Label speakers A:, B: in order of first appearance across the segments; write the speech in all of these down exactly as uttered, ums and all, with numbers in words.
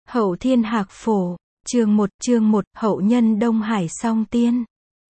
A: Hậu Thiên Hạc Phổ, chương một, chương một, Hậu Nhân Đông Hải Song Tiên.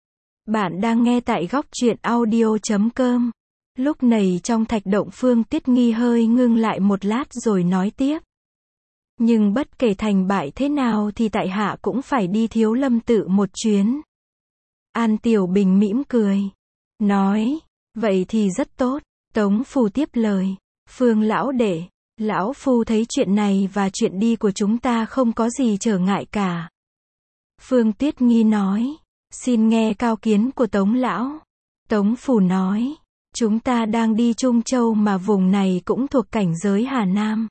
A: Bạn đang nghe tại góc truyện audio chấm com. Lúc này trong thạch động Phương Tuyết Nghi hơi ngưng lại một lát rồi nói tiếp. Nhưng bất kể thành bại thế nào thì tại hạ cũng phải đi Thiếu Lâm tự một chuyến. An Tiểu Bình mỉm cười. Nói, vậy thì rất tốt. Tống Phù tiếp lời. Phương lão đệ, lão phu thấy chuyện này và chuyện đi của chúng ta không có gì trở ngại cả. Phương Tuyết Nghi nói. Xin nghe cao kiến của Tống lão. Tống Phù nói. Chúng ta đang đi Trung Châu mà vùng này cũng thuộc cảnh giới Hà Nam.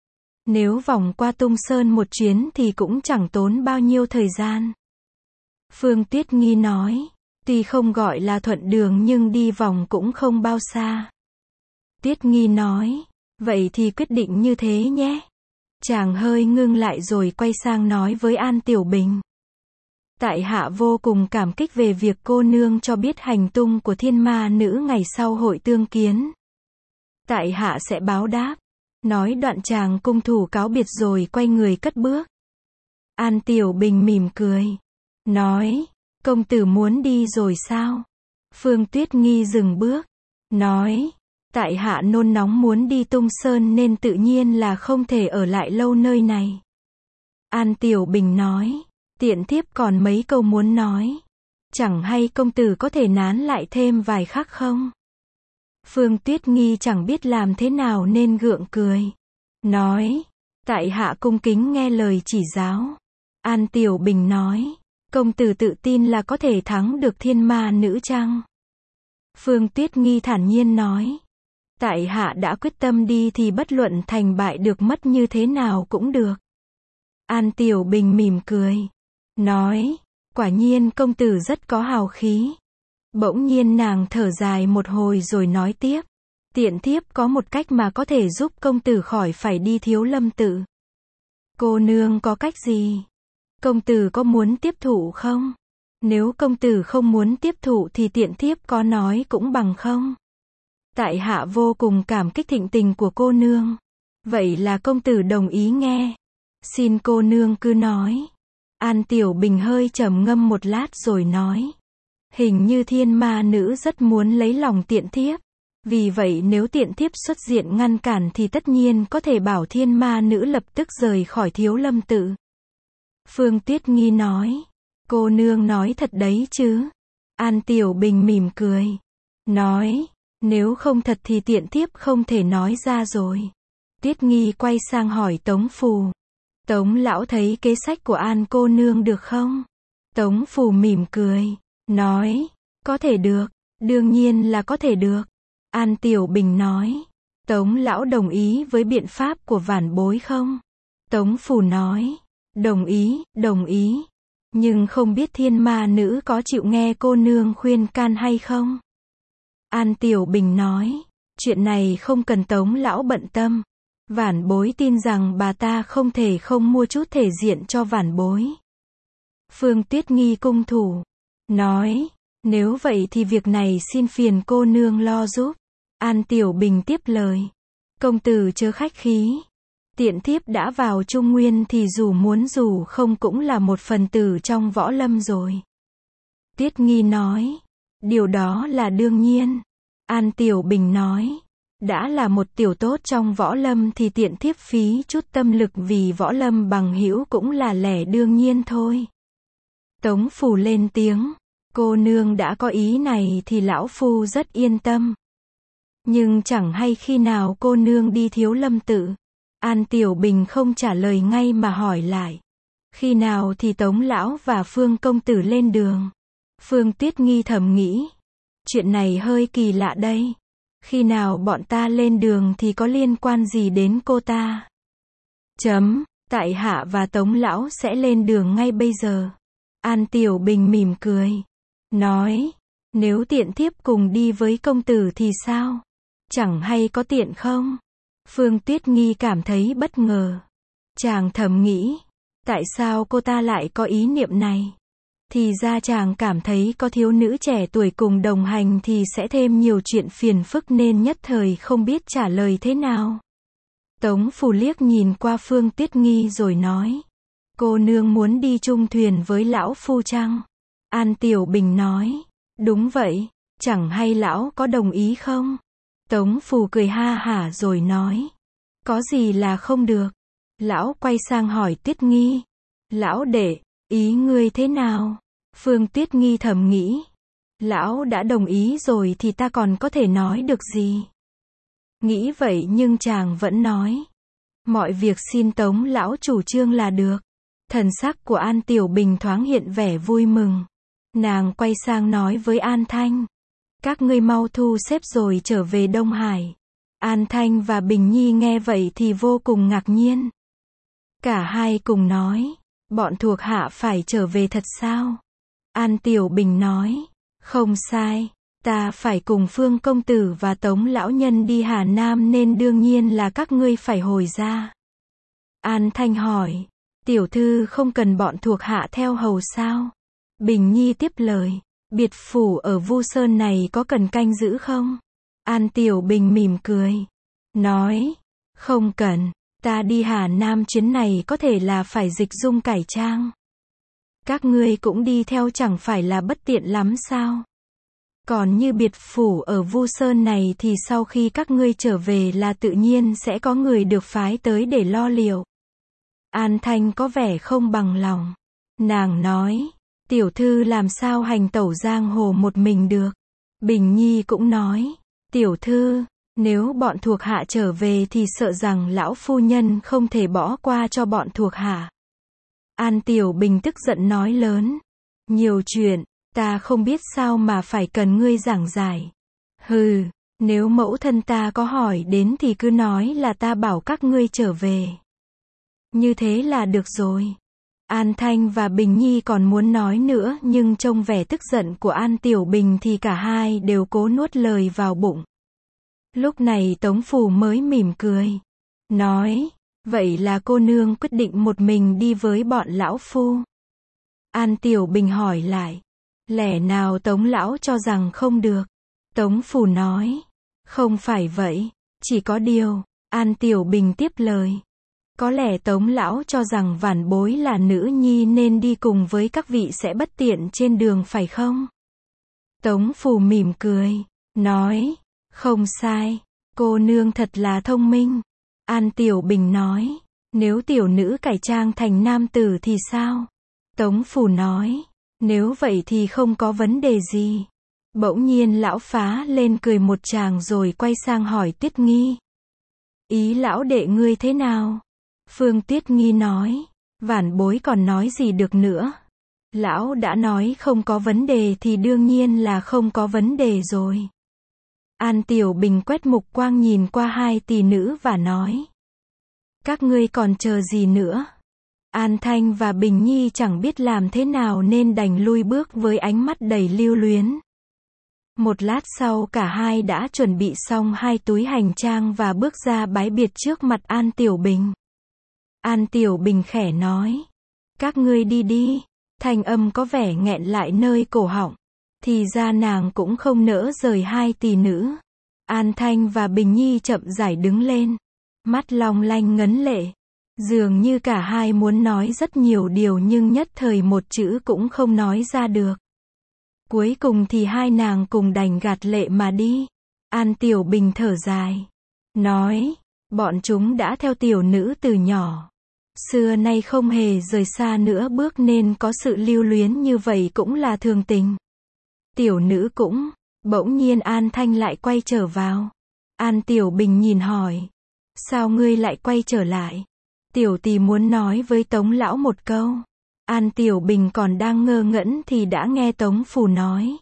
A: Nếu vòng qua Tung Sơn một chuyến thì cũng chẳng tốn bao nhiêu thời gian. Phương Tuyết Nghi nói. Tuy không gọi là thuận đường nhưng đi vòng cũng không bao xa. Tuyết Nghi nói. Vậy thì quyết định như thế nhé. Chàng hơi ngưng lại rồi quay sang nói với An Tiểu Bình. Tại hạ vô cùng cảm kích về việc cô nương cho biết hành tung của thiên ma nữ ngày sau hội tương kiến. Tại hạ sẽ báo đáp. Nói đoạn chàng cung thủ cáo biệt rồi quay người cất bước. An Tiểu Bình mỉm cười. Nói, công tử muốn đi rồi sao? Phương Tuyết Nghi dừng bước. Nói, tại hạ nôn nóng muốn đi Tung Sơn nên tự nhiên là không thể ở lại lâu nơi này. An Tiểu Bình nói, tiện thiếp còn mấy câu muốn nói. Chẳng hay công tử có thể nán lại thêm vài khắc không? Phương Tuyết Nghi chẳng biết làm thế nào nên gượng cười. Nói, tại hạ cung kính nghe lời chỉ giáo. An Tiểu Bình nói, công tử tự tin là có thể thắng được thiên ma nữ chăng? Phương Tuyết Nghi thản nhiên nói. Tại hạ đã quyết tâm đi thì bất luận thành bại được mất như thế nào cũng được. An Tiểu Bình mỉm cười. Nói, quả nhiên công tử rất có hào khí. Bỗng nhiên nàng thở dài một hồi rồi nói tiếp. Tiện thiếp có một cách mà có thể giúp công tử khỏi phải đi Thiếu Lâm tự. Cô nương có cách gì? Công tử có muốn tiếp thụ không? Nếu công tử không muốn tiếp thụ thì tiện thiếp có nói cũng bằng không. Tại hạ vô cùng cảm kích thịnh tình của cô nương. Vậy là công tử đồng ý nghe. Xin cô nương cứ nói. An Tiểu Bình hơi trầm ngâm một lát rồi nói. Hình như thiên ma nữ rất muốn lấy lòng tiện thiếp. Vì vậy nếu tiện thiếp xuất diện ngăn cản thì tất nhiên có thể bảo thiên ma nữ lập tức rời khỏi Thiếu Lâm tự. Phương Tuyết Nghi nói. Cô nương nói thật đấy chứ? An Tiểu Bình mỉm cười. Nói. Nếu không thật thì tiện thiếp không thể nói ra rồi. Tuyết Nghi quay sang hỏi Tống Phù. Tống lão thấy kế sách của An cô nương được không? Tống Phù mỉm cười. Nói. Có thể được. Đương nhiên là có thể được. An Tiểu Bình nói. Tống lão đồng ý với biện pháp của vãn bối không? Tống Phù nói. Đồng ý, đồng ý. Nhưng không biết thiên ma nữ có chịu nghe cô nương khuyên can hay không? An Tiểu Bình nói. Chuyện này không cần Tống lão bận tâm. Vãn bối tin rằng bà ta không thể không mua chút thể diện cho vãn bối. Phương Tuyết Nghi cung thủ. Nói. Nếu vậy thì việc này xin phiền cô nương lo giúp. An Tiểu Bình tiếp lời. Công tử chớ khách khí. Tiện thiếp đã vào Trung Nguyên thì dù muốn dù không cũng là một phần tử trong võ lâm rồi. Tuyết Nghi nói. Điều đó là đương nhiên. An Tiểu Bình nói. Đã là một tiểu tốt trong võ lâm thì tiện thiếp phí chút tâm lực vì võ lâm bằng hữu cũng là lẽ đương nhiên thôi. Tống Phù lên tiếng. Cô nương đã có ý này thì lão phu rất yên tâm. Nhưng chẳng hay khi nào cô nương đi Thiếu Lâm tự. An Tiểu Bình không trả lời ngay mà hỏi lại. Khi nào thì Tống lão và Phương công tử lên đường? Phương Tuyết Nghi thầm nghĩ. Chuyện này hơi kỳ lạ đây. Khi nào bọn ta lên đường thì có liên quan gì đến cô ta? Chấm, tại hạ và Tống lão sẽ lên đường ngay bây giờ. An Tiểu Bình mỉm cười. Nói, nếu tiện thiếp cùng đi với công tử thì sao? Chẳng hay có tiện không? Phương Tuyết Nghi cảm thấy bất ngờ. Chàng thầm nghĩ, tại sao cô ta lại có ý niệm này? Thì ra chàng cảm thấy có thiếu nữ trẻ tuổi cùng đồng hành thì sẽ thêm nhiều chuyện phiền phức nên nhất thời không biết trả lời thế nào. Tống Phù liếc nhìn qua Phương Tuyết Nghi rồi nói. Cô nương muốn đi chung thuyền với lão phu chăng? An Tiểu Bình nói. Đúng vậy, chẳng hay lão có đồng ý không? Tống Phù cười ha hả rồi nói. Có gì là không được? Lão quay sang hỏi Tuyết Nghi. Lão đệ, ý ngươi thế nào? Phương Tuyết Nghi thầm nghĩ. Lão đã đồng ý rồi thì ta còn có thể nói được gì? Nghĩ vậy nhưng chàng vẫn nói. Mọi việc xin Tống lão chủ trương là được. Thần sắc của An Tiểu Bình thoáng hiện vẻ vui mừng. Nàng quay sang nói với An Thanh. Các ngươi mau thu xếp rồi trở về Đông Hải. An Thanh và Bình Nhi nghe vậy thì vô cùng ngạc nhiên. Cả hai cùng nói. Bọn thuộc hạ phải trở về thật sao? An Tiểu Bình nói. Không sai. Ta phải cùng Phương công tử và Tống lão nhân đi Hà Nam nên đương nhiên là các ngươi phải hồi ra. An Thanh hỏi. Tiểu thư không cần bọn thuộc hạ theo hầu sao? Bình Nhi tiếp lời. Biệt phủ ở Vu Sơn này có cần canh giữ không? An Tiểu Bình mỉm cười. Nói. Không cần. Ta đi Hà Nam chuyến này có thể là phải dịch dung cải trang. Các ngươi cũng đi theo chẳng phải là bất tiện lắm sao? Còn như biệt phủ ở Vu Sơn này thì sau khi các ngươi trở về là tự nhiên sẽ có người được phái tới để lo liệu. An Thanh có vẻ không bằng lòng. Nàng nói. Tiểu thư làm sao hành tẩu giang hồ một mình được? Bình Nhi cũng nói. Tiểu thư, nếu bọn thuộc hạ trở về thì sợ rằng lão phu nhân không thể bỏ qua cho bọn thuộc hạ. An Tiểu Bình tức giận nói lớn. Nhiều chuyện, ta không biết sao mà phải cần ngươi giảng giải. Hừ, nếu mẫu thân ta có hỏi đến thì cứ nói là ta bảo các ngươi trở về. Như thế là được rồi. An Thanh và Bình Nhi còn muốn nói nữa nhưng trông vẻ tức giận của An Tiểu Bình thì cả hai đều cố nuốt lời vào bụng. Lúc này Tống Phù mới mỉm cười. Nói, vậy là cô nương quyết định một mình đi với bọn lão phu. An Tiểu Bình hỏi lại. Lẽ nào Tống lão cho rằng không được? Tống Phù nói. Không phải vậy, chỉ có điều. An Tiểu Bình tiếp lời. Có lẽ Tống lão cho rằng vãn bối là nữ nhi nên đi cùng với các vị sẽ bất tiện trên đường phải không? Tống Phù mỉm cười. Nói. Không sai. Cô nương thật là thông minh. An Tiểu Bình nói. Nếu tiểu nữ cải trang thành nam tử thì sao? Tống Phù nói. Nếu vậy thì không có vấn đề gì. Bỗng nhiên lão phá lên cười một tràng rồi quay sang hỏi Tuyết Nghi. Ý lão đệ ngươi thế nào? Phương Tuyết Nghi nói. Vãn bối còn nói gì được nữa? Lão đã nói không có vấn đề thì đương nhiên là không có vấn đề rồi. An Tiểu Bình quét mục quang nhìn qua hai tỷ nữ và nói. Các ngươi còn chờ gì nữa? An Thanh và Bình Nhi chẳng biết làm thế nào nên đành lui bước với ánh mắt đầy lưu luyến. Một lát sau cả hai đã chuẩn bị xong hai túi hành trang và bước ra bái biệt trước mặt An Tiểu Bình. An Tiểu Bình khẽ nói. Các ngươi đi đi. Thanh âm có vẻ nghẹn lại nơi cổ họng. Thì ra nàng cũng không nỡ rời hai tỷ nữ. An Thanh và Bình Nhi chậm rãi đứng lên. Mắt long lanh ngấn lệ. Dường như cả hai muốn nói rất nhiều điều nhưng nhất thời một chữ cũng không nói ra được. Cuối cùng thì hai nàng cùng đành gạt lệ mà đi. An Tiểu Bình thở dài. Nói. Bọn chúng đã theo tiểu nữ từ nhỏ. Xưa nay không hề rời xa nữa bước nên có sự lưu luyến như vậy cũng là thường tình. Tiểu nữ cũng. Bỗng nhiên An Thanh lại quay trở vào. An Tiểu Bình nhìn hỏi. Sao ngươi lại quay trở lại? Tiểu tỷ muốn nói với Tống lão một câu. An Tiểu Bình còn đang ngơ ngẩn thì đã nghe Tống Phù nói.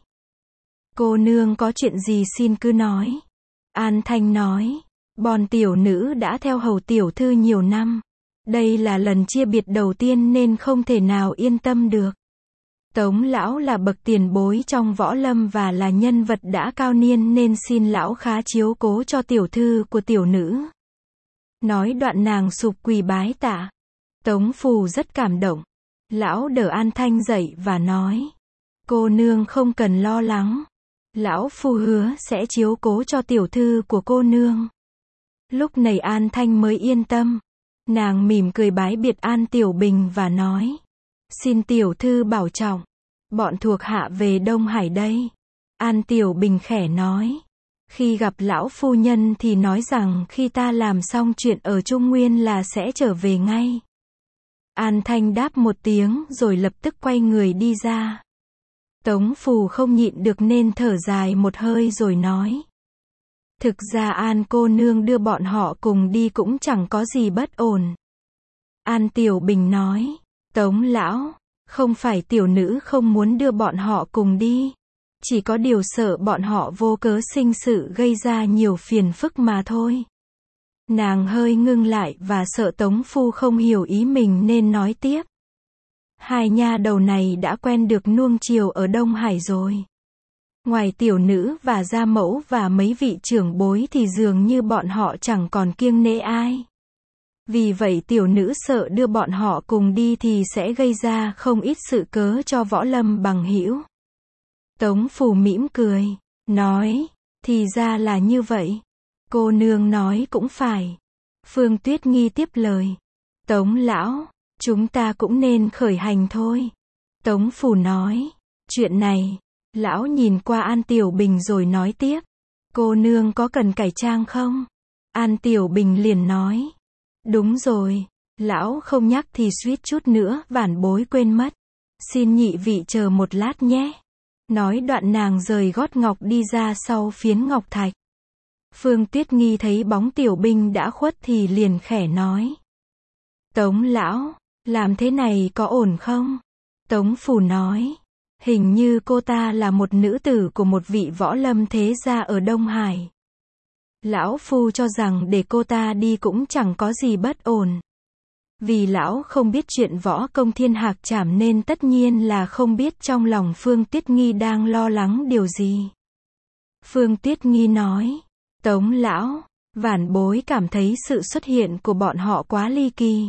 A: Cô nương có chuyện gì xin cứ nói. An Thanh nói. Bọn tiểu nữ đã theo hầu tiểu thư nhiều năm. Đây là lần chia biệt đầu tiên nên không thể nào yên tâm được. Tống lão là bậc tiền bối trong võ lâm và là nhân vật đã cao niên nên xin lão khá chiếu cố cho tiểu thư của tiểu nữ. Nói đoạn nàng sụp quỳ bái tạ. Tống Phù rất cảm động. Lão đỡ An Thanh dậy và nói. Cô nương không cần lo lắng. Lão Phu hứa sẽ chiếu cố cho tiểu thư của cô nương. Lúc này An Thanh mới yên tâm. Nàng mỉm cười bái biệt An Tiểu Bình và nói. Xin tiểu thư bảo trọng. Bọn thuộc hạ về Đông Hải đây. An Tiểu Bình khẽ nói. Khi gặp lão phu nhân thì nói rằng khi ta làm xong chuyện ở Trung Nguyên là sẽ trở về ngay. An Thanh đáp một tiếng rồi lập tức quay người đi ra. Tống Phù không nhịn được nên thở dài một hơi rồi nói. Thực ra An cô nương đưa bọn họ cùng đi cũng chẳng có gì bất ổn. An Tiểu Bình nói. Tống lão, không phải tiểu nữ không muốn đưa bọn họ cùng đi. Chỉ có điều sợ bọn họ vô cớ sinh sự gây ra nhiều phiền phức mà thôi. Nàng hơi ngưng lại và sợ Tống Phu không hiểu ý mình nên nói tiếp. Hai nha đầu này đã quen được nuông chiều ở Đông Hải rồi. Ngoài tiểu nữ và gia mẫu và mấy vị trưởng bối thì dường như bọn họ chẳng còn kiêng nể ai. Vì vậy tiểu nữ sợ đưa bọn họ cùng đi thì sẽ gây ra không ít sự cớ cho Võ Lâm bằng hữu. Tống Phù mỉm cười, nói, thì ra là như vậy. Cô nương nói cũng phải. Phương Tuyết Nghi tiếp lời. Tống lão, chúng ta cũng nên khởi hành thôi. Tống Phù nói, chuyện này, lão nhìn qua An Tiểu Bình rồi nói tiếp. Cô nương có cần cải trang không? An Tiểu Bình liền nói. Đúng rồi, lão không nhắc thì suýt chút nữa vãn bối quên mất. Xin nhị vị chờ một lát nhé. Nói đoạn nàng rời gót ngọc đi ra sau phiến ngọc thạch. Phương Tuyết Nghi thấy bóng Tiểu Bình đã khuất thì liền khẽ nói. Tống lão, làm thế này có ổn không? Tống Phù nói. Hình như cô ta là một nữ tử của một vị võ lâm thế gia ở Đông Hải. Lão Phu cho rằng để cô ta đi cũng chẳng có gì bất ổn. Vì lão không biết chuyện võ công thiên hạc trảm nên tất nhiên là không biết trong lòng Phương Tuyết Nghi đang lo lắng điều gì. Phương Tuyết Nghi nói. Tống lão, vãn bối cảm thấy sự xuất hiện của bọn họ quá ly kỳ.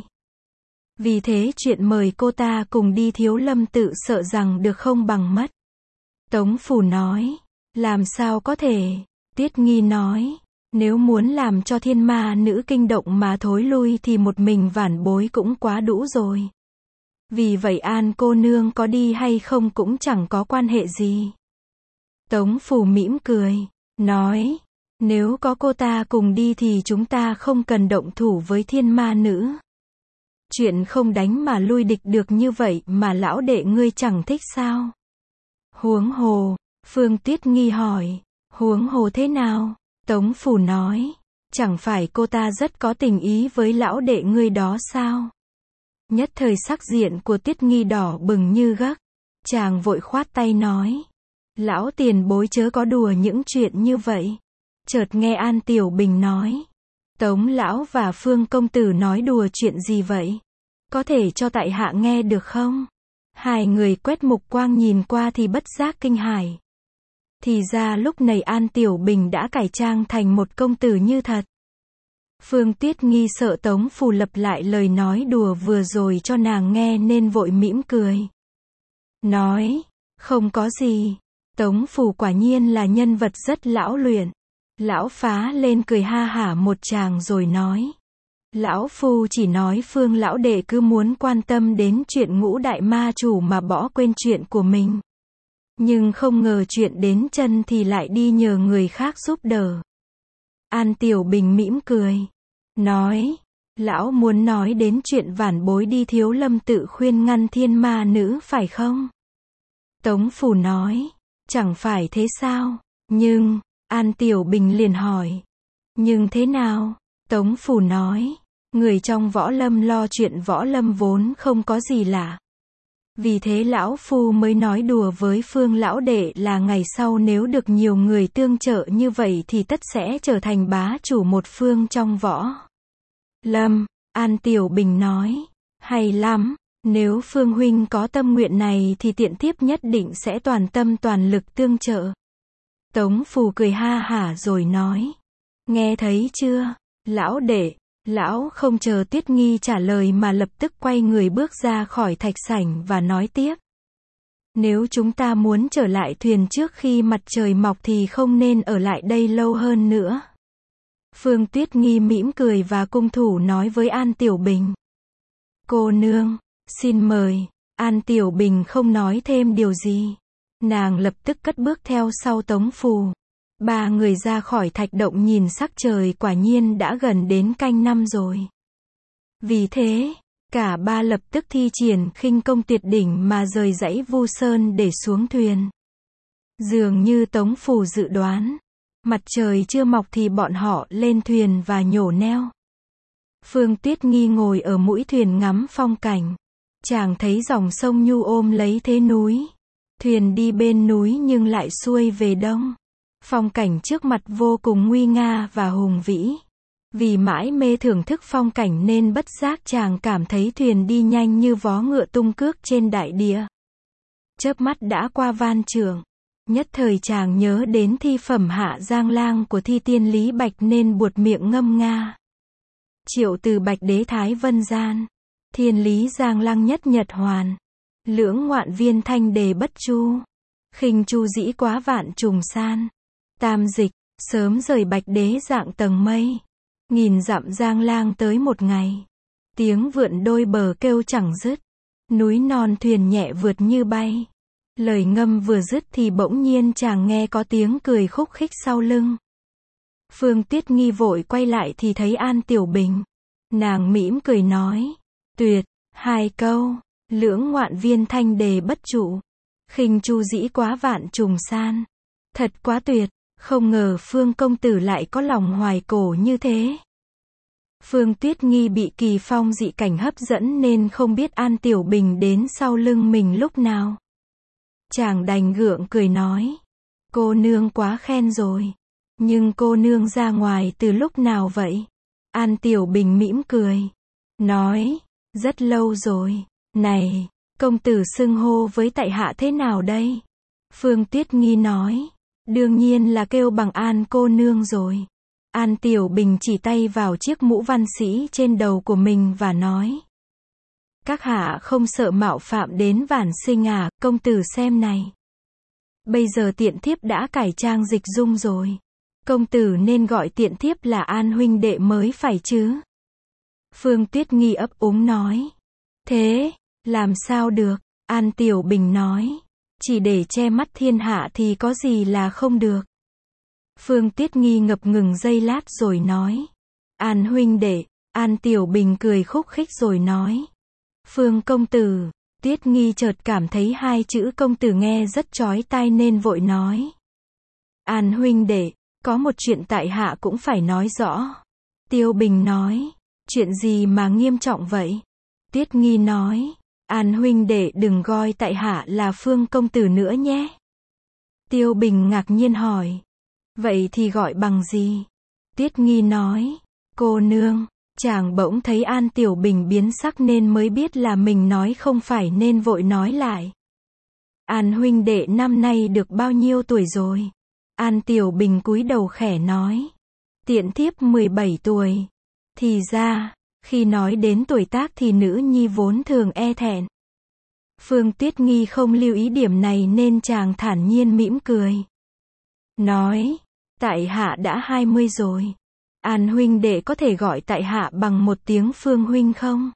A: Vì thế chuyện mời cô ta cùng đi Thiếu Lâm tự sợ rằng được không bằng mất. Tống Phù nói. Làm sao có thể? Tuyết Nghi nói. Nếu muốn làm cho thiên ma nữ kinh động mà thối lui thì một mình vãn bối cũng quá đủ rồi. Vì vậy An cô nương có đi hay không cũng chẳng có quan hệ gì. Tống Phù mỉm cười, nói, nếu có cô ta cùng đi thì chúng ta không cần động thủ với thiên ma nữ. Chuyện không đánh mà lui địch được như vậy mà lão đệ ngươi chẳng thích sao? Huống hồ, Phương Tuyết Nghi hỏi, huống hồ thế nào? Tống Phù nói, chẳng phải cô ta rất có tình ý với lão đệ ngươi đó sao? Nhất thời sắc diện của Tuyết Nghi đỏ bừng như gấc. Chàng vội khoát tay nói, lão tiền bối chớ có đùa những chuyện như vậy. Chợt nghe An Tiểu Bình nói, Tống lão và Phương công tử nói đùa chuyện gì vậy? Có thể cho tại hạ nghe được không? Hai người quét mục quang nhìn qua thì bất giác kinh hãi. Thì ra lúc này An Tiểu Bình đã cải trang thành một công tử như thật. Phương Tuyết Nghi sợ Tống Phù lặp lại lời nói đùa vừa rồi cho nàng nghe nên vội mỉm cười. Nói, không có gì. Tống Phù quả nhiên là nhân vật rất lão luyện. Lão phá lên cười ha hả một tràng rồi nói. Lão Phu chỉ nói Phương lão đệ cứ muốn quan tâm đến chuyện ngũ đại ma chủ mà bỏ quên chuyện của mình. Nhưng không ngờ chuyện đến chân thì lại đi nhờ người khác giúp đỡ. An Tiểu Bình mỉm cười. Nói, lão muốn nói đến chuyện vãn bối đi Thiếu Lâm tự khuyên ngăn thiên ma nữ phải không? Tống Phù nói, chẳng phải thế sao? Nhưng, An Tiểu Bình liền hỏi. Nhưng thế nào? Tống Phù nói, người trong võ lâm lo chuyện võ lâm vốn không có gì lạ. Vì thế lão Phu mới nói đùa với Phương lão đệ là ngày sau nếu được nhiều người tương trợ như vậy thì tất sẽ trở thành bá chủ một phương trong võ lâm. An Tiểu Bình nói, hay lắm, nếu Phương huynh có tâm nguyện này thì tiện thiếp nhất định sẽ toàn tâm toàn lực tương trợ. Tống Phù cười ha hả rồi nói, nghe thấy chưa, lão đệ. Lão không chờ Tuyết Nghi trả lời mà lập tức quay người bước ra khỏi thạch sảnh và nói tiếp. Nếu chúng ta muốn trở lại thuyền trước khi mặt trời mọc thì không nên ở lại đây lâu hơn nữa. Phương Tuyết Nghi mỉm cười và cung thủ nói với An Tiểu Bình. Cô nương, xin mời. An Tiểu Bình không nói thêm điều gì. Nàng lập tức cất bước theo sau Tống Phù. Ba người ra khỏi thạch động nhìn sắc trời quả nhiên đã gần đến canh năm rồi. Vì thế, cả ba lập tức thi triển khinh công tuyệt đỉnh mà rời dãy Vu Sơn để xuống thuyền. Dường như Tống Phù dự đoán, mặt trời chưa mọc thì bọn họ lên thuyền và nhổ neo. Phương Tuyết Nghi ngồi ở mũi thuyền ngắm phong cảnh. Chàng thấy dòng sông nhu ôm lấy thế núi. Thuyền đi bên núi nhưng lại xuôi về đông. Phong cảnh trước mặt vô cùng nguy nga và hùng vĩ. Vì mãi mê thưởng thức phong cảnh nên bất giác chàng cảm thấy thuyền đi nhanh như vó ngựa tung cước trên đại địa. Chớp mắt đã qua Van Trường. Nhất thời chàng nhớ đến thi phẩm Hạ Giang Lang của thi tiên Lý Bạch nên buột miệng ngâm nga. Triệu từ Bạch đế Thái Vân gian. Thiên lý Giang Lăng nhất nhật hoàn. Lưỡng ngoạn viên thanh đề bất chu. Khinh chu dĩ quá vạn trùng san. Tam dịch, sớm rời Bạch đế dạng tầng mây. Nghìn dặm Giang Lang tới một ngày. Tiếng vượn đôi bờ kêu chẳng dứt. Núi non thuyền nhẹ vượt như bay. Lời ngâm vừa dứt thì bỗng nhiên chàng nghe có tiếng cười khúc khích sau lưng. Phương Tuyết Nghi vội quay lại thì thấy An Tiểu Bình. Nàng mỉm cười nói. Tuyệt, hai câu. Lưỡng ngoạn viên thanh đề bất trụ. Khinh chu dĩ quá vạn trùng san. Thật quá tuyệt, không ngờ Phương công tử lại có lòng hoài cổ như thế. Phương Tuyết Nghi bị kỳ phong dị cảnh hấp dẫn nên không biết An Tiểu Bình đến sau lưng mình lúc nào. Chàng đành gượng cười nói. Cô nương quá khen rồi. Nhưng cô nương ra ngoài từ lúc nào vậy? An Tiểu Bình mỉm cười. Nói. Rất lâu rồi. Này, công tử xưng hô với tại hạ thế nào đây? Phương Tuyết Nghi nói. Đương nhiên là kêu bằng An cô nương rồi. An Tiểu Bình chỉ tay vào chiếc mũ văn sĩ trên đầu của mình và nói. Các hạ không sợ mạo phạm đến Vản Sinh à, công tử xem này. Bây giờ tiện thiếp đã cải trang dịch dung rồi. Công tử nên gọi tiện thiếp là An huynh đệ mới phải chứ. Phương Tuyết Nghi ấp úng nói. Thế, làm sao được? An Tiểu Bình nói. Chỉ để che mắt thiên hạ thì có gì là không được. Phương Tuyết Nghi ngập ngừng giây lát rồi nói. An huynh đệ. An Tiểu Bình cười khúc khích rồi nói. Phương công tử. Tuyết Nghi chợt cảm thấy hai chữ công tử nghe rất chói tai nên vội nói. An huynh đệ, có một chuyện tại hạ cũng phải nói rõ. Tiêu Bình nói. Chuyện gì mà nghiêm trọng vậy? Tuyết Nghi nói. An huynh đệ đừng gọi tại hạ là Phương công tử nữa nhé. Tiêu Bình ngạc nhiên hỏi. Vậy thì gọi bằng gì? Tuyết Nghi nói. Cô nương. Chàng bỗng thấy An Tiểu Bình biến sắc nên mới biết là mình nói không phải nên vội nói lại. An huynh đệ năm nay được bao nhiêu tuổi rồi? An Tiểu Bình cúi đầu khẽ nói. Tiện thiếp mười bảy tuổi. Thì ra, khi nói đến tuổi tác thì nữ nhi vốn thường e thẹn. Phương Tuyết Nghi không lưu ý điểm này nên chàng thản nhiên mỉm cười. Nói, tại hạ đã hai mươi rồi. An huynh đệ có thể gọi tại hạ bằng một tiếng Phương huynh không?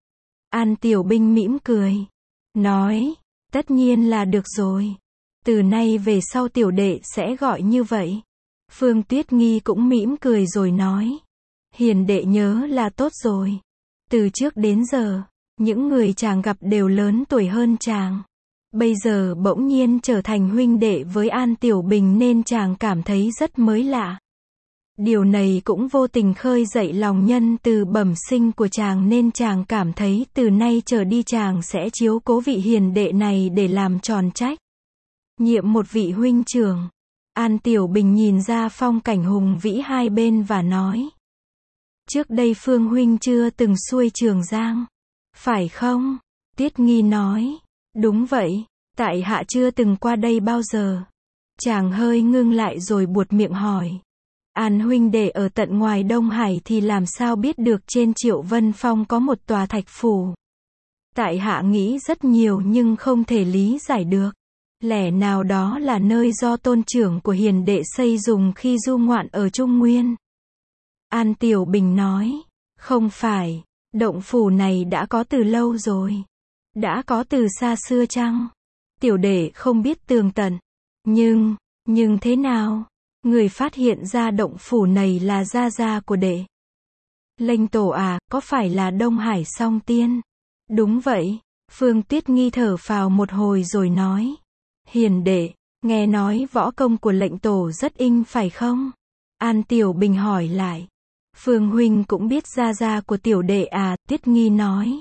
A: An Tiểu Bình mỉm cười. Nói, tất nhiên là được rồi. Từ nay về sau tiểu đệ sẽ gọi như vậy. Phương Tuyết Nghi cũng mỉm cười rồi nói. Hiền đệ nhớ là tốt rồi. Từ trước đến giờ, những người chàng gặp đều lớn tuổi hơn chàng. Bây giờ bỗng nhiên trở thành huynh đệ với An Tiểu Bình nên chàng cảm thấy rất mới lạ. Điều này cũng vô tình khơi dậy lòng nhân từ bẩm sinh của chàng nên chàng cảm thấy từ nay trở đi chàng sẽ chiếu cố vị hiền đệ này để làm tròn trách nhiệm một vị huynh trưởng. An Tiểu Bình nhìn ra phong cảnh hùng vĩ hai bên và nói. Trước đây Phương huynh chưa từng xuôi Trường Giang, phải không? Tuyết Nghi nói. Đúng vậy, tại hạ chưa từng qua đây bao giờ. Chàng hơi ngưng lại rồi buột miệng hỏi. An huynh đệ ở tận ngoài Đông Hải thì làm sao biết được trên Triệu Vân Phong có một tòa thạch phủ? Tại hạ nghĩ rất nhiều nhưng không thể lý giải được. Lẽ nào đó là nơi do tôn trưởng của hiền đệ xây dùng khi du ngoạn ở Trung Nguyên? An Tiểu Bình nói, không phải, động phủ này đã có từ lâu rồi. Đã có từ xa xưa chăng? Tiểu đệ không biết tường tận. Nhưng, nhưng thế nào? Người phát hiện ra động phủ này là gia gia của đệ. Lệnh tổ à, có phải là Đông Hải Song Tiên? Đúng vậy. Phương Tuyết Nghi thở phào một hồi rồi nói. Hiền đệ, nghe nói võ công của lệnh tổ rất inh phải không? An Tiểu Bình hỏi lại. Phương huynh cũng biết gia gia của tiểu đệ à, Tuyết Nghi nói.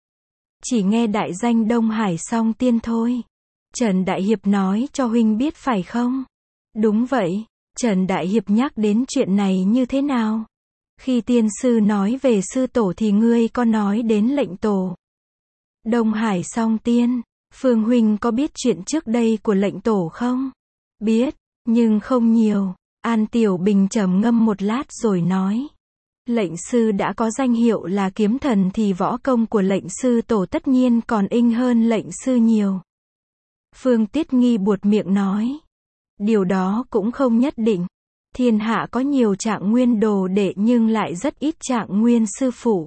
A: Chỉ nghe đại danh Đông Hải Song Tiên thôi. Trần Đại Hiệp nói cho huynh biết phải không? Đúng vậy. Trần Đại Hiệp nhắc đến chuyện này như thế nào? Khi tiên sư nói về sư tổ thì ngươi có nói đến lệnh tổ. Đông Hải Song Tiên, Phương huynh có biết chuyện trước đây của lệnh tổ không? Biết, nhưng không nhiều. An Tiểu Bình trầm ngâm một lát rồi nói. Lệnh sư đã có danh hiệu là kiếm thần thì võ công của lệnh sư tổ tất nhiên còn inh hơn lệnh sư nhiều. Phương Tuyết Nghi buột miệng nói. Điều đó cũng không nhất định. Thiên hạ có nhiều trạng nguyên đồ đệ nhưng lại rất ít trạng nguyên sư phụ.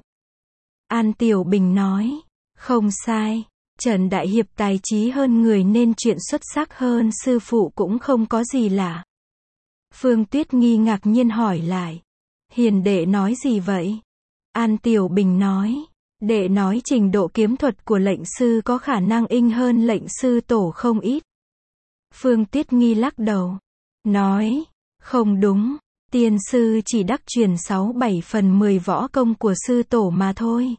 A: An Tiểu Bình nói. Không sai. Trần Đại Hiệp tài trí hơn người nên chuyện xuất sắc hơn sư phụ cũng không có gì lạ. Phương Tuyết Nghi ngạc nhiên hỏi lại. Hiền đệ nói gì vậy? An Tiểu Bình nói. Đệ nói trình độ kiếm thuật của lệnh sư có khả năng inh hơn lệnh sư tổ không ít. Phương Tuyết Nghi lắc đầu. Nói. Không đúng. Tiên sư chỉ đắc truyền sáu bảy phần mười võ công của sư tổ mà thôi.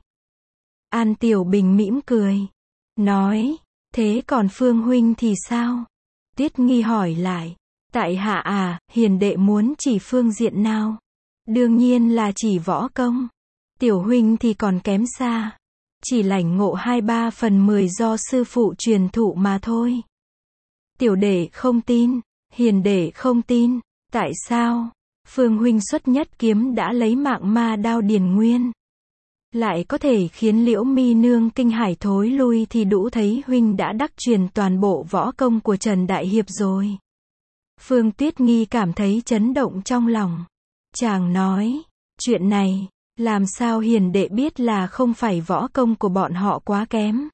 A: An Tiểu Bình mỉm cười. Nói. Thế còn Phương huynh thì sao? Tuyết Nghi hỏi lại. Tại hạ à, hiền đệ muốn chỉ phương diện nào? Đương nhiên là chỉ võ công. Tiểu huynh thì còn kém xa. Chỉ lãnh ngộ hai ba phần mười do sư phụ truyền thụ mà thôi. Tiểu đệ không tin. Hiền đệ không tin. Tại sao? Phương huynh xuất nhất kiếm đã lấy mạng ma đao điền nguyên. Lại có thể khiến Liễu Mi nương kinh hải thối lui thì đủ thấy huynh đã đắc truyền toàn bộ võ công của Trần Đại Hiệp rồi. Phương Tuyết Nghi cảm thấy chấn động trong lòng. Chàng nói, chuyện này, làm sao hiền đệ biết là không phải võ công của bọn họ quá kém?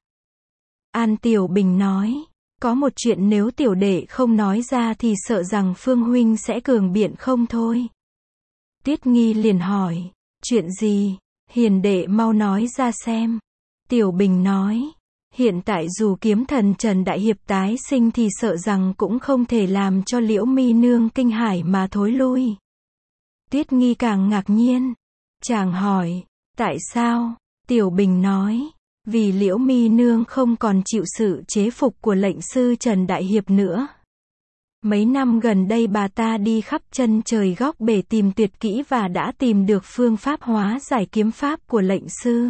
A: An Tiểu Bình nói, có một chuyện nếu tiểu đệ không nói ra thì sợ rằng Phương huynh sẽ cường biện không thôi. Tuyết Nghi liền hỏi, chuyện gì? Hiền đệ mau nói ra xem. Tiểu Bình nói, hiện tại dù kiếm thần Trần Đại Hiệp tái sinh thì sợ rằng cũng không thể làm cho Liễu Mi nương kinh hải mà thối lui. Tuyết Nghi càng ngạc nhiên. Chàng hỏi, tại sao? Tiểu Bình nói, vì Liễu Mi nương không còn chịu sự chế phục của lệnh sư Trần Đại Hiệp nữa. Mấy năm gần đây bà ta đi khắp chân trời góc bể tìm tuyệt kỹ và đã tìm được phương pháp hóa giải kiếm pháp của lệnh sư.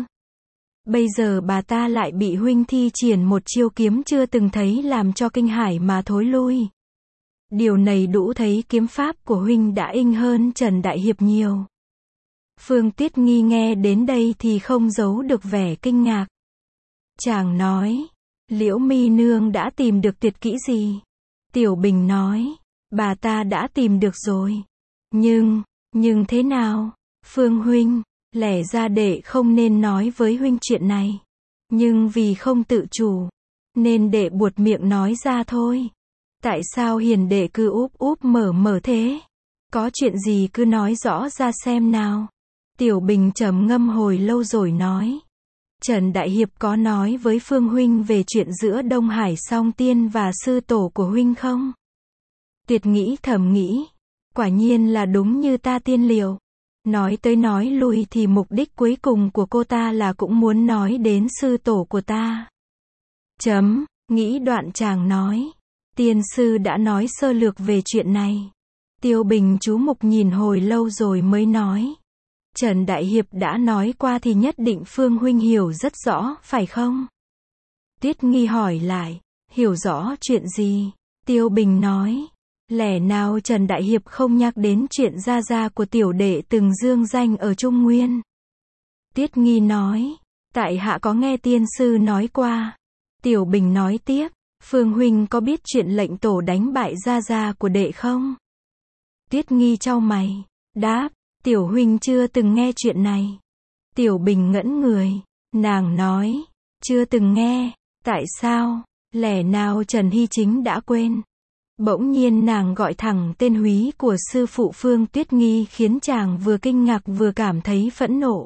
A: Bây giờ bà ta lại bị huynh thi triển một chiêu kiếm chưa từng thấy làm cho kinh hải mà thối lui. Điều này đủ thấy kiếm pháp của huynh đã inh hơn Trần Đại Hiệp nhiều. Phương Tuyết Nghi nghe đến đây thì không giấu được vẻ kinh ngạc. Chàng nói, Liễu Mi nương đã tìm được tuyệt kỹ gì? Tiểu Bình nói, bà ta đã tìm được rồi. Nhưng, nhưng thế nào? Phương huynh, lẽ ra đệ không nên nói với huynh chuyện này. Nhưng vì không tự chủ, nên đệ buột miệng nói ra thôi. Tại sao hiền đệ cứ úp úp mở mở thế? Có chuyện gì cứ nói rõ ra xem nào. Tiểu Bình trầm ngâm hồi lâu rồi nói. Trần Đại Hiệp có nói với Phương huynh về chuyện giữa Đông Hải Song Tiên và sư tổ của huynh không? Tuyệt nghĩ thầm nghĩ. Quả nhiên là đúng như ta tiên liệu. Nói tới nói lui thì mục đích cuối cùng của cô ta là cũng muốn nói đến sư tổ của ta. Chấm, nghĩ đoạn chàng nói. Tiên sư đã nói sơ lược về chuyện này. Tiêu Bình chú mục nhìn hồi lâu rồi mới nói. Trần Đại Hiệp đã nói qua thì nhất định Phương huynh hiểu rất rõ, phải không? Tuyết Nghi hỏi lại, hiểu rõ chuyện gì? Tiêu Bình nói, lẽ nào Trần Đại Hiệp không nhắc đến chuyện gia gia của tiểu đệ từng dương danh ở Trung Nguyên? Tuyết Nghi nói, tại hạ có nghe tiên sư nói qua. Tiểu Bình nói tiếp, Phương huynh có biết chuyện lệnh tổ đánh bại gia gia của đệ không? Tuyết Nghi chau mày, đáp, Tiểu huynh chưa từng nghe chuyện này. Tiểu Bình ngẩn người. Nàng nói, chưa từng nghe. Tại sao? Lẽ nào Trần Hy Chính đã quên? Bỗng nhiên nàng gọi thẳng tên húy của sư phụ Phương Tuyết Nghi khiến chàng vừa kinh ngạc vừa cảm thấy phẫn nộ.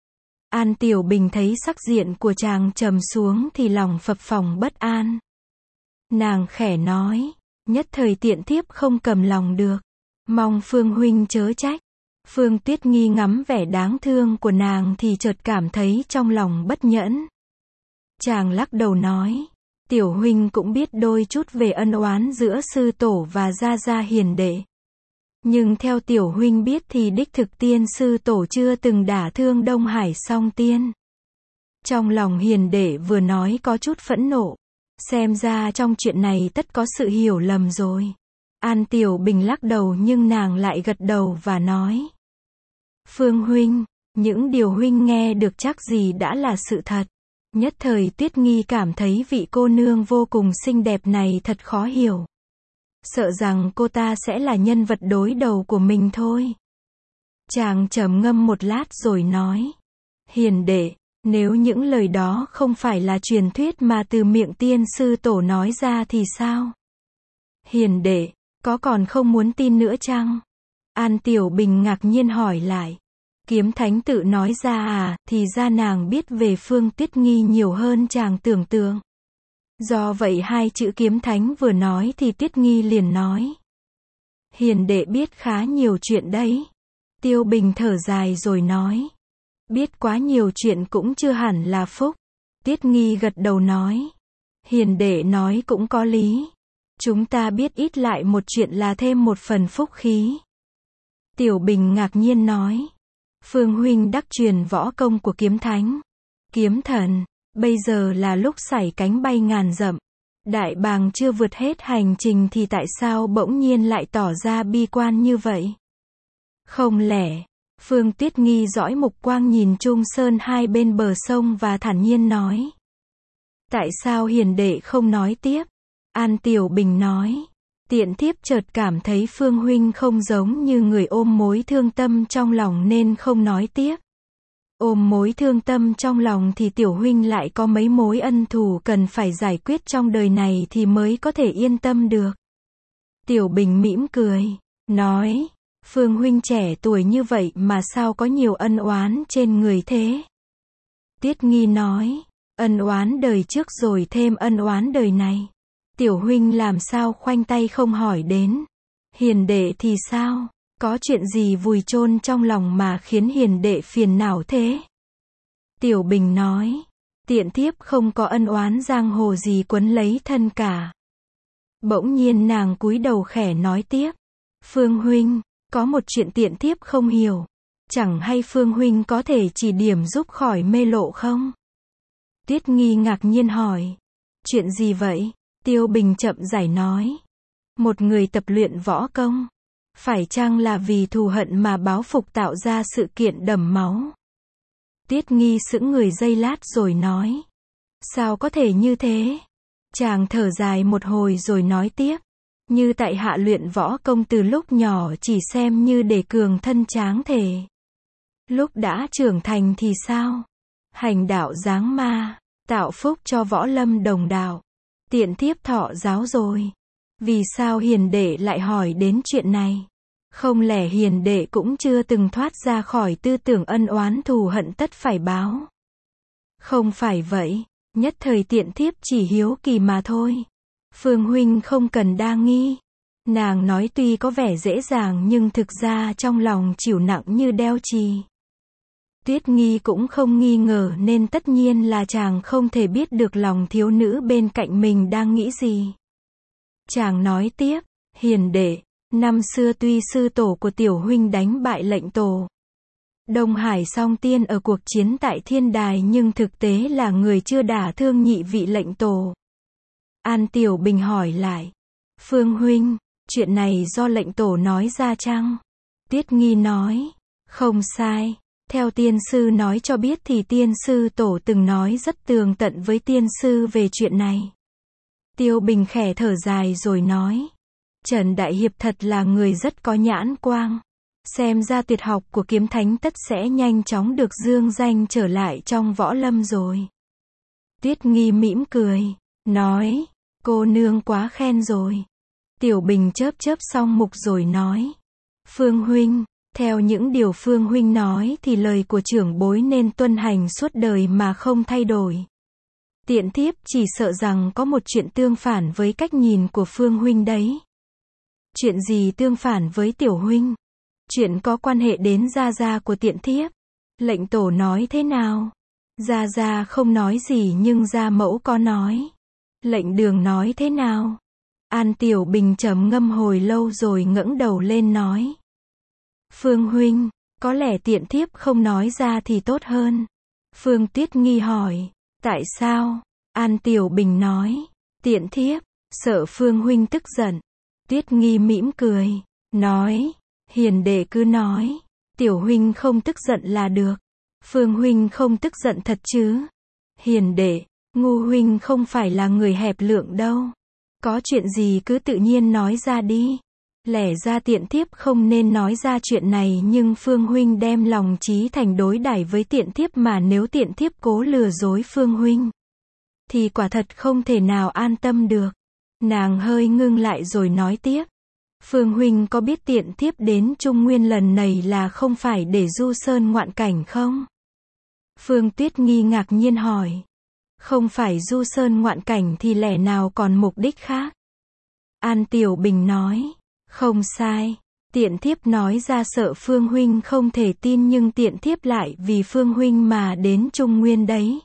A: An Tiểu Bình thấy sắc diện của chàng trầm xuống thì lòng phập phồng bất an. Nàng khẽ nói, nhất thời tiện thiếp không cầm lòng được. Mong Phương huynh chớ trách. Phương Tuyết Nghi ngắm vẻ đáng thương của nàng thì chợt cảm thấy trong lòng bất nhẫn. Chàng lắc đầu nói, Tiểu huynh cũng biết đôi chút về ân oán giữa sư tổ và gia gia hiền đệ. Nhưng theo Tiểu huynh biết thì đích thực tiên sư tổ chưa từng đả thương Đông Hải Song Tiên. Trong lòng hiền đệ vừa nói có chút phẫn nộ. Xem ra trong chuyện này tất có sự hiểu lầm rồi. An Tiểu Bình lắc đầu nhưng nàng lại gật đầu và nói. Phương huynh, những điều huynh nghe được chắc gì đã là sự thật. Nhất thời Tuyết Nghi cảm thấy vị cô nương vô cùng xinh đẹp này thật khó hiểu. Sợ rằng cô ta sẽ là nhân vật đối đầu của mình thôi. Chàng trầm ngâm một lát rồi nói. Hiền đệ, nếu những lời đó không phải là truyền thuyết mà từ miệng tiên sư tổ nói ra thì sao? Hiền đệ, có còn không muốn tin nữa chăng? An Tiểu Bình ngạc nhiên hỏi lại. Kiếm Thánh tự nói ra à, thì ra nàng biết về Phương Tuyết Nghi nhiều hơn chàng tưởng tượng. Do vậy hai chữ Kiếm Thánh vừa nói thì Tuyết Nghi liền nói. Hiền đệ biết khá nhiều chuyện đấy. Tiêu Bình thở dài rồi nói. Biết quá nhiều chuyện cũng chưa hẳn là phúc. Tuyết Nghi gật đầu nói. Hiền đệ nói cũng có lý. Chúng ta biết ít lại một chuyện là thêm một phần phúc khí. Tiểu Bình ngạc nhiên nói. Phương huynh đắc truyền võ công của Kiếm Thánh. Kiếm thần, bây giờ là lúc sải cánh bay ngàn dặm. Đại bàng chưa vượt hết hành trình thì tại sao bỗng nhiên lại tỏ ra bi quan như vậy? Không lẽ, Phương Tuyết Nghi dõi mục quang nhìn Trung Sơn hai bên bờ sông và thản nhiên nói. Tại sao hiền đệ không nói tiếp? An Tiểu Bình nói. Tiện thiếp chợt cảm thấy Phương huynh không giống như người ôm mối thương tâm trong lòng nên không nói tiếp. Ôm mối thương tâm trong lòng thì Tiểu huynh lại có mấy mối ân thù cần phải giải quyết trong đời này thì mới có thể yên tâm được. Tiểu Bình mỉm cười, nói, Phương huynh trẻ tuổi như vậy mà sao có nhiều ân oán trên người thế? Tuyết Nghi nói, ân oán đời trước rồi thêm ân oán đời này. Tiểu huynh làm sao khoanh tay không hỏi đến. Hiền đệ thì sao? Có chuyện gì vùi chôn trong lòng mà khiến hiền đệ phiền não thế? Tiểu Bình nói, tiện thiếp không có ân oán giang hồ gì quấn lấy thân cả. Bỗng nhiên nàng cúi đầu khẽ nói tiếp. Phương huynh, có một chuyện tiện thiếp không hiểu. Chẳng hay Phương huynh có thể chỉ điểm giúp khỏi mê lộ không? Tuyết Nghi ngạc nhiên hỏi. Chuyện gì vậy? Tiêu Bình chậm rãi nói. Một người tập luyện võ công. Phải chăng là vì thù hận mà báo phục tạo ra sự kiện đẫm máu? Tuyết Nghi sững người giây lát rồi nói. Sao có thể như thế? Chàng thở dài một hồi rồi nói tiếp. Như tại hạ luyện võ công từ lúc nhỏ chỉ xem như để cường thân tráng thể. Lúc đã trưởng thành thì sao? Hành đạo giáng ma, tạo phúc cho võ lâm đồng đạo. Tiện thiếp thọ giáo rồi. Vì sao hiền đệ lại hỏi đến chuyện này? Không lẽ hiền đệ cũng chưa từng thoát ra khỏi tư tưởng ân oán thù hận tất phải báo? Không phải vậy, nhất thời tiện thiếp chỉ hiếu kỳ mà thôi. Phương huynh không cần đa nghi. Nàng nói tuy có vẻ dễ dàng nhưng thực ra trong lòng chịu nặng như đeo chì. Tuyết Nghi cũng không nghi ngờ nên tất nhiên là chàng không thể biết được lòng thiếu nữ bên cạnh mình đang nghĩ gì. Chàng nói tiếp, hiền đệ, năm xưa tuy sư tổ của tiểu huynh đánh bại lệnh tổ Đông Hải Song Tiên ở cuộc chiến tại Thiên Đài nhưng thực tế là người chưa đả thương nhị vị lệnh tổ. An Tiểu Bình hỏi lại, Phương huynh, chuyện này do lệnh tổ nói ra chăng? Tuyết Nghi nói, không sai. Theo tiên sư nói cho biết thì tiên sư tổ từng nói rất tường tận với tiên sư về chuyện này. Tiêu Bình khẽ thở dài rồi nói. Trần Đại Hiệp thật là người rất có nhãn quang. Xem ra tuyệt học của kiếm thánh tất sẽ nhanh chóng được dương danh trở lại trong võ lâm rồi. Tuyết Nghi mỉm cười, nói, cô nương quá khen rồi. Tiểu Bình chớp chớp xong mục rồi nói, Phương huynh, theo những điều Phương huynh nói thì lời của trưởng bối nên tuân hành suốt đời mà không thay đổi. Tiện thiếp chỉ sợ rằng có một chuyện tương phản với cách nhìn của Phương huynh đấy. Chuyện gì tương phản với tiểu huynh? Chuyện có quan hệ đến gia gia của tiện thiếp. Lệnh tổ nói thế nào? Gia gia không nói gì nhưng gia mẫu có nói. Lệnh đường nói thế nào? An Tiểu Bình trầm ngâm hồi lâu rồi ngẩng đầu lên nói. Phương huynh, có lẽ tiện thiếp không nói ra thì tốt hơn. Phương Tuyết Nghi hỏi, tại sao? An Tiểu Bình nói, tiện thiếp, sợ Phương huynh tức giận. Tuyết Nghi mỉm cười, nói, hiền đệ cứ nói, tiểu huynh không tức giận là được. Phương huynh không tức giận thật chứ? Hiền đệ, Ngu huynh không phải là người hẹp lượng đâu. Có chuyện gì cứ tự nhiên nói ra đi. Lẽ ra tiện thiếp không nên nói ra chuyện này nhưng Phương huynh đem lòng trí thành đối đãi với tiện thiếp mà nếu tiện thiếp cố lừa dối Phương huynh thì quả thật không thể nào an tâm được. Nàng hơi ngưng lại rồi nói tiếp. Phương huynh có biết tiện thiếp đến Trung Nguyên lần này là không phải để du sơn ngoạn cảnh không? Phương Tuyết Nghi ngạc nhiên hỏi. Không phải du sơn ngoạn cảnh thì lẽ nào còn mục đích khác? An Tiểu Bình nói. Không sai. Tiện thiếp nói ra sợ Phương huynh không thể tin nhưng tiện thiếp lại vì Phương huynh mà đến Trung Nguyên đấy.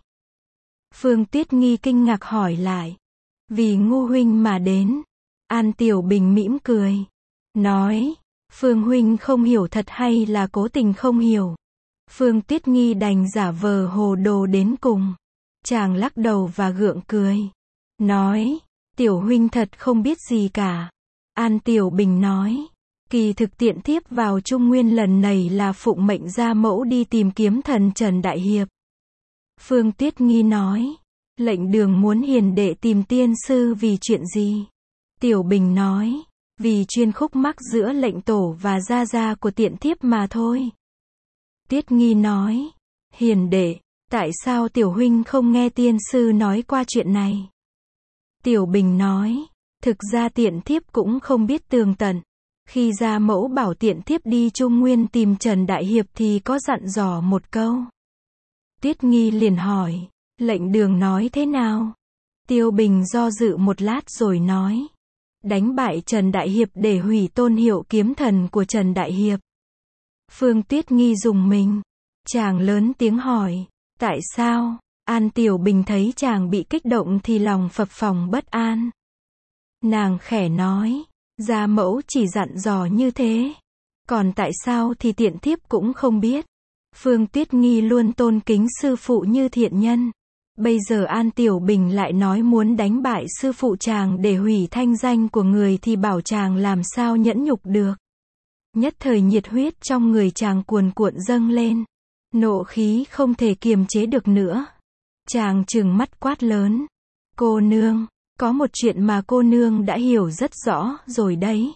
A: Phương Tuyết Nghi kinh ngạc hỏi lại. Vì Ngu huynh mà đến. An Tiểu Bình mỉm cười. Nói. Phương huynh không hiểu thật hay là cố tình không hiểu? Phương Tuyết Nghi đành giả vờ hồ đồ đến cùng. Chàng lắc đầu và gượng cười. Nói. Tiểu huynh thật không biết gì cả. An Tiểu Bình nói. Kỳ thực tiện thiếp vào Trung Nguyên lần này là phụng mệnh gia mẫu đi tìm kiếm thần Trần Đại Hiệp. Phương Tuyết Nghi nói. Lệnh đường muốn hiền đệ tìm tiên sư vì chuyện gì? Tiểu Bình nói. Vì chuyên khúc mắc giữa lệnh tổ và gia gia của tiện thiếp mà thôi. Tuyết Nghi nói. Hiền đệ, tại sao tiểu huynh không nghe tiên sư nói qua chuyện này? Tiểu Bình nói. Thực ra tiện thiếp cũng không biết tường tận. Khi gia mẫu bảo tiện thiếp đi Trung Nguyên tìm Trần Đại Hiệp thì có dặn dò một câu. Tuyết Nghi liền hỏi. Lệnh đường nói thế nào? Tiêu Bình do dự một lát rồi nói. Đánh bại Trần Đại Hiệp để hủy tôn hiệu kiếm thần của Trần Đại Hiệp. Phương Tuyết Nghi rùng mình. Chàng lớn tiếng hỏi. Tại sao? An Tiểu Bình thấy chàng bị kích động thì lòng phập phồng bất an. Nàng khẽ nói. Gia mẫu chỉ dặn dò như thế. Còn tại sao thì tiện thiếp cũng không biết. Phương Tuyết Nghi luôn tôn kính sư phụ như thiện nhân. Bây giờ An Tiểu Bình lại nói muốn đánh bại sư phụ chàng để hủy thanh danh của người thì bảo chàng làm sao nhẫn nhục được. Nhất thời nhiệt huyết trong người chàng cuồn cuộn dâng lên. Nộ khí không thể kiềm chế được nữa. Chàng trừng mắt quát lớn. Cô nương, có một chuyện mà cô nương đã hiểu rất rõ rồi đấy.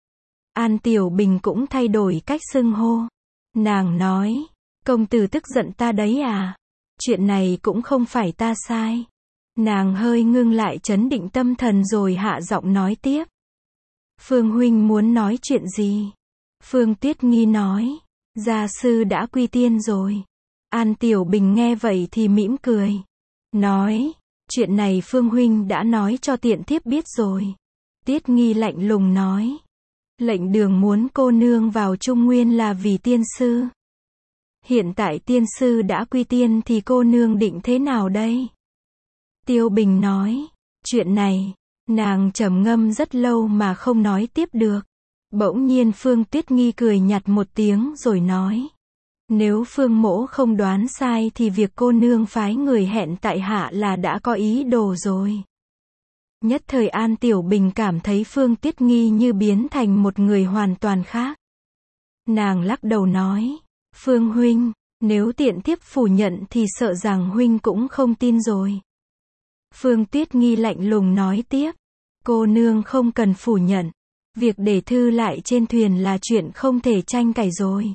A: An Tiểu Bình cũng thay đổi cách xưng hô. Nàng nói, công tử tức giận ta đấy à? Chuyện này cũng không phải ta sai. Nàng hơi ngưng lại trấn định tâm thần rồi hạ giọng nói tiếp. Phương huynh muốn nói chuyện gì? Phương Tuyết Nghi nói. Gia sư đã quy tiên rồi. An Tiểu Bình nghe vậy thì mỉm cười. Nói. Chuyện này Phương huynh đã nói cho tiện thiếp biết rồi. Tuyết Nghi lạnh lùng nói. Lệnh đường muốn cô nương vào Trung Nguyên là vì tiên sư. Hiện tại tiên sư đã quy tiên thì cô nương định thế nào đây? Tiêu Bình nói. Chuyện này, nàng trầm ngâm rất lâu mà không nói tiếp được. Bỗng nhiên Phương Tuyết Nghi cười nhạt một tiếng rồi nói. Nếu Phương mỗ không đoán sai thì việc cô nương phái người hẹn tại hạ là đã có ý đồ rồi. Nhất thời An Tiểu Bình cảm thấy Phương Tuyết Nghi như biến thành một người hoàn toàn khác. Nàng lắc đầu nói. Phương huynh, nếu tiện thiếp phủ nhận thì sợ rằng huynh cũng không tin rồi. Phương Tuyết Nghi lạnh lùng nói tiếp. Cô nương không cần phủ nhận. Việc để thư lại trên thuyền là chuyện không thể tranh cãi rồi.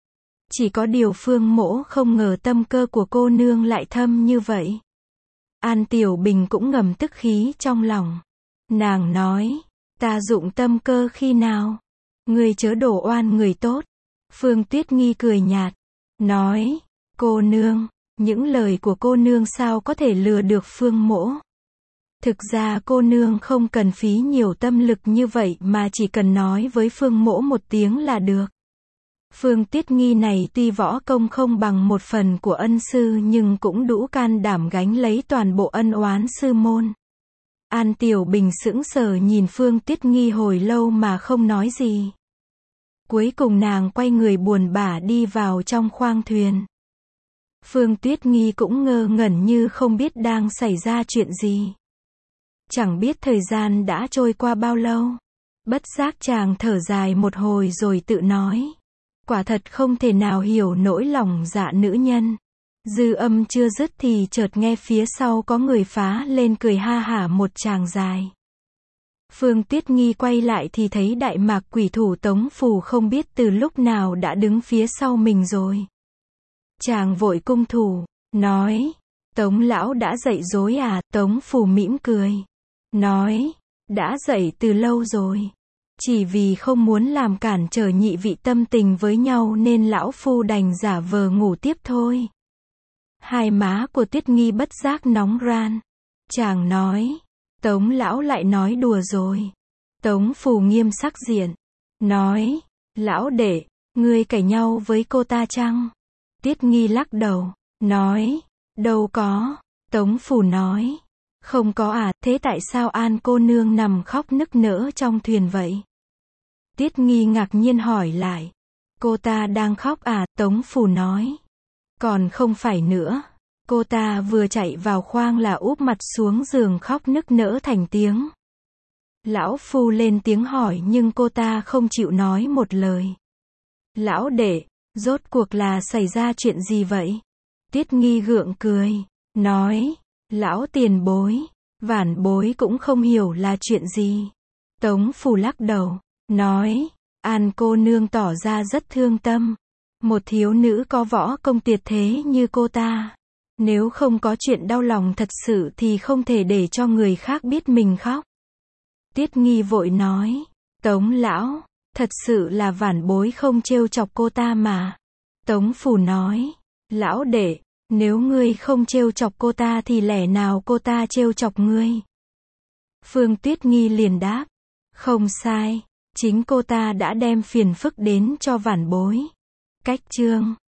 A: Chỉ có điều Phương Mỗ không ngờ tâm cơ của cô nương lại thâm như vậy. An Tiểu Bình cũng ngầm tức khí trong lòng. Nàng nói, ta dụng tâm cơ khi nào? Ngươi chớ đổ oan người tốt. Phương Tuyết Nghi cười nhạt, nói, cô nương, những lời của cô nương sao có thể lừa được Phương Mỗ. Thực ra cô nương không cần phí nhiều tâm lực như vậy mà chỉ cần nói với Phương Mỗ một tiếng là được. Phương Tuyết Nghi này tuy võ công không bằng một phần của ân sư nhưng cũng đủ can đảm gánh lấy toàn bộ ân oán sư môn. An Tiểu Bình sững sờ nhìn Phương Tuyết Nghi hồi lâu mà không nói gì. Cuối cùng nàng quay người buồn bã đi vào trong khoang thuyền. Phương Tuyết Nghi cũng ngơ ngẩn như không biết đang xảy ra chuyện gì. Chẳng biết thời gian đã trôi qua bao lâu. Bất giác chàng thở dài một hồi rồi tự nói. Quả thật không thể nào hiểu nỗi lòng dạ nữ nhân. Dư âm chưa dứt thì chợt nghe phía sau có người phá lên cười ha hả một tràng dài. Phương Tuyết Nghi quay lại thì thấy đại mạc quỷ thủ Tống Phù không biết từ lúc nào đã đứng phía sau mình rồi. Chàng vội cung thủ, nói, Tống lão đã dậy rồi à? Tống Phù mỉm cười, nói, đã dậy từ lâu rồi. Chỉ vì không muốn làm cản trở nhị vị tâm tình với nhau nên lão phu đành giả vờ ngủ tiếp thôi. Hai má của Tuyết Nghi bất giác nóng ran. Chàng nói, Tống lão lại nói đùa rồi. Tống Phù nghiêm sắc diện, nói, lão đệ, ngươi cãi nhau với cô ta chăng? Tuyết Nghi lắc đầu, nói, đâu có. Tống Phù nói, không có à, thế tại sao An cô nương nằm khóc nức nở trong thuyền vậy? Tuyết Nghi ngạc nhiên hỏi lại, cô ta đang khóc à? Tống Phù nói, còn không phải nữa. Cô ta vừa chạy vào khoang là úp mặt xuống giường khóc nức nở thành tiếng. Lão phu lên tiếng hỏi nhưng cô ta không chịu nói một lời. Lão đệ, rốt cuộc là xảy ra chuyện gì vậy? Tuyết Nghi gượng cười, nói, lão tiền bối, vản bối cũng không hiểu là chuyện gì. Tống Phù lắc đầu, nói, An cô nương tỏ ra rất thương tâm. Một thiếu nữ có võ công tuyệt thế như cô ta. Nếu không có chuyện đau lòng thật sự thì không thể để cho người khác biết mình khóc. Tuyết Nghi vội nói, Tống lão, thật sự là vản bối không trêu chọc cô ta mà. Tống Phù nói, lão đệ, nếu ngươi không trêu chọc cô ta thì lẽ nào cô ta trêu chọc ngươi? Phương Tuyết Nghi liền đáp, không sai, chính cô ta đã đem phiền phức đến cho vản bối. Cách chương